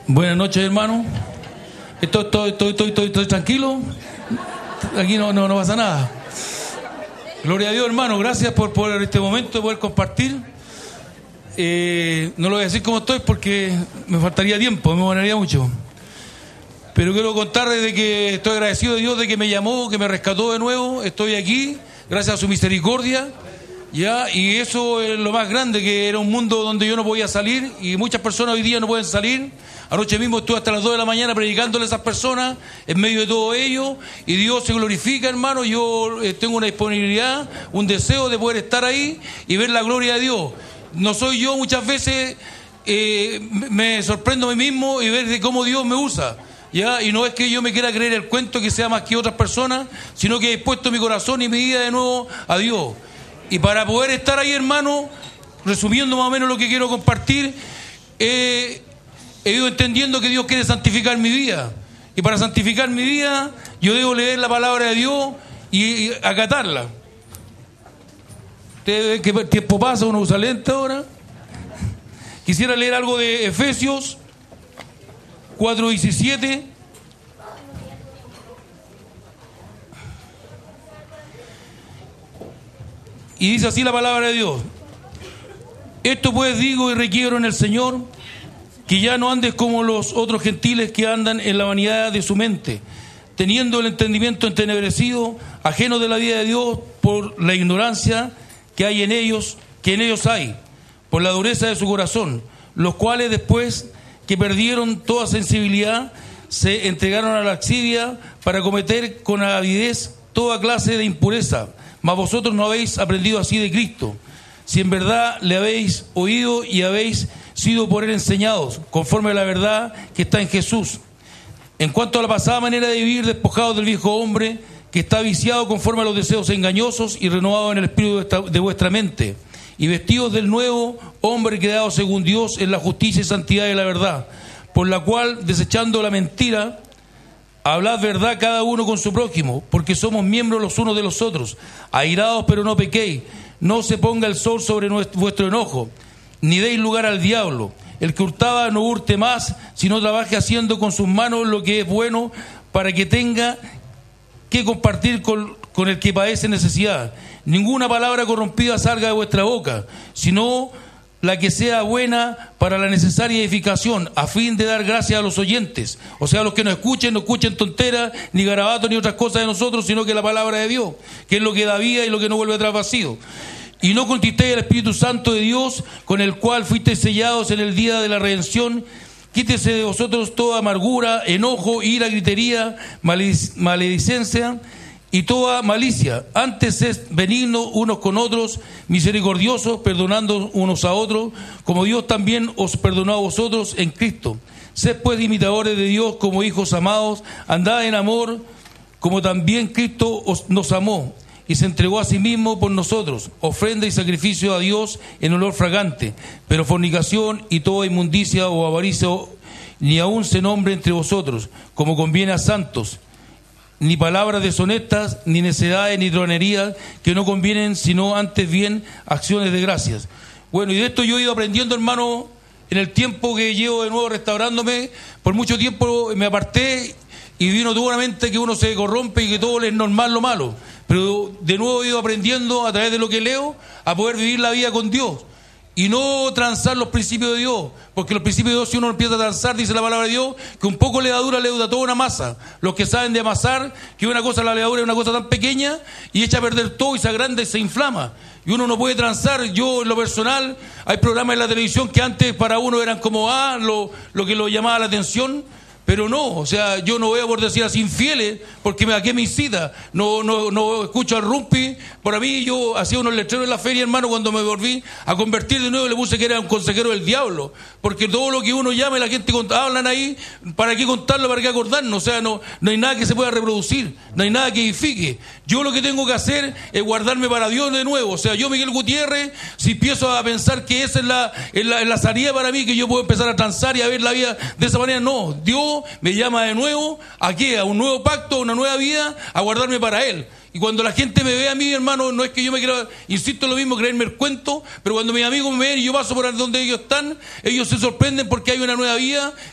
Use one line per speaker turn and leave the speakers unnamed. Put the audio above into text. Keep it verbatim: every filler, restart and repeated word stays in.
Buenas noches, hermano. Estoy, estoy, estoy, estoy, estoy, estoy tranquilo. Aquí no, no, no pasa nada. Gloria a Dios, hermano. Gracias por, por este momento de poder compartir. Eh, no lo voy a decir cómo estoy porque me faltaría tiempo, me demoraría mucho. Pero quiero contarles de que estoy agradecido a Dios de que me llamó, que me rescató de nuevo. Estoy aquí, gracias a su misericordia. Ya, y eso es lo más grande, que era un mundo donde yo no podía salir y muchas personas hoy día no pueden salir. Anoche mismo estuve hasta las dos de la mañana predicándole a esas personas en medio de todo ello, y Dios se glorifica, hermano. Yo eh, tengo una disponibilidad, un deseo de poder estar ahí y ver la gloria de Dios. No soy yo, muchas veces eh, me sorprendo a mí mismo y ver de cómo Dios me usa. ¿Ya? Y no es que yo me quiera creer el cuento que sea más que otras personas, sino que he puesto mi corazón y mi vida de nuevo a Dios. Y para poder estar ahí, hermano, resumiendo más o menos lo que quiero compartir, eh, he ido entendiendo que Dios quiere santificar mi vida. Y para santificar mi vida, yo debo leer la palabra de Dios y, y acatarla. Ustedes ven que el tiempo pasa, uno usa lente ahora. Quisiera leer algo de Efesios cuatro diecisiete. Y dice así la palabra de Dios: esto pues digo y requiero en el Señor, que ya no andes como los otros gentiles que andan en la vanidad de su mente, teniendo el entendimiento entenebrecido, ajeno de la vida de Dios por la ignorancia que hay en ellos, que en ellos hay, por la dureza de su corazón, los cuales después que perdieron toda sensibilidad, se entregaron a la lascivia para cometer con avidez toda clase de impureza. Mas vosotros no habéis aprendido así de Cristo, si en verdad le habéis oído y habéis sido por él enseñados, conforme a la verdad que está en Jesús. En cuanto a la pasada manera de vivir, despojados del viejo hombre, que está viciado conforme a los deseos engañosos, y renovado en el espíritu de, esta, de vuestra mente, y vestidos del nuevo hombre creado según Dios en la justicia y santidad de la verdad, por la cual, desechando la mentira, hablad verdad cada uno con su prójimo, porque somos miembros los unos de los otros. Airados, pero no pequéis. No se ponga el sol sobre nuestro, vuestro enojo, ni deis lugar al diablo. El que hurtaba no hurte más, sino trabaje haciendo con sus manos lo que es bueno, para que tenga que compartir con, con el que padece necesidad. Ninguna palabra corrompida salga de vuestra boca, sino la que sea buena para la necesaria edificación, a fin de dar gracias a los oyentes. O sea, los que nos escuchen, no escuchen tonteras, ni garabatos, ni otras cosas de nosotros, sino que la palabra de Dios, que es lo que da vida y lo que no vuelve atrás vacío. Y no contristéis el Espíritu Santo de Dios, con el cual fuisteis sellados en el día de la redención. Quítese de vosotros toda amargura, enojo, ira, gritería, maledic- maledicencia y toda malicia. Antes es benigno unos con otros, misericordiosos, perdonando unos a otros, como Dios también os perdonó a vosotros en Cristo. Sed pues imitadores de Dios como hijos amados, andad en amor, como también Cristo os, nos amó, y se entregó a sí mismo por nosotros, ofrenda y sacrificio a Dios en olor fragante. Pero fornicación y toda inmundicia o avaricia ni aun se nombre entre vosotros, como conviene a santos, ni palabras deshonestas, ni necedades, ni tronerías, que no convienen, sino antes bien acciones de gracias. Bueno, y de esto yo he ido aprendiendo, hermano, en el tiempo que llevo de nuevo restaurándome. Por mucho tiempo me aparté y vino duramente que uno se corrompe y que todo es normal lo malo. Pero de nuevo he ido aprendiendo a través de lo que leo a poder vivir la vida con Dios y no transar los principios de Dios, porque los principios de Dios, si uno empieza a transar, dice la palabra de Dios, que un poco levadura leuda toda una masa. Los que saben de amasar, que una cosa, la levadura es una cosa tan pequeña y echa a perder todo y se agranda y se inflama. Y uno no puede transar. Yo, en lo personal, hay programas en la televisión que antes para uno eran como ah, lo, lo que lo llamaba la atención. Pero no, o sea, yo no veo, por decir así, infieles, porque me, ¿a qué me incita? No, no, no escucho al rumpi. Por mí, yo hacía unos letreros en la feria, hermano, cuando me volví a convertir de nuevo, le puse que era un consejero del diablo, porque todo lo que uno llama y la gente hablan ahí, ¿para qué contarlo? ¿Para qué acordarnos? O sea, no, no hay nada que se pueda reproducir, no hay nada que edifique. Yo lo que tengo que hacer es guardarme para Dios de nuevo. O sea, yo, Miguel Gutiérrez, si empiezo a pensar que esa es la, es la, es la salida para mí, que yo puedo empezar a transar y a ver la vida de esa manera, no. Dios me llama de nuevo a qué, a un nuevo pacto, a una nueva vida, a guardarme para Él. Y cuando la gente me ve a mí, hermano, no es que yo me quiera, insisto en lo mismo, creerme el cuento, pero cuando mis amigos me ven y yo paso por donde ellos están, ellos se sorprenden porque hay una nueva vida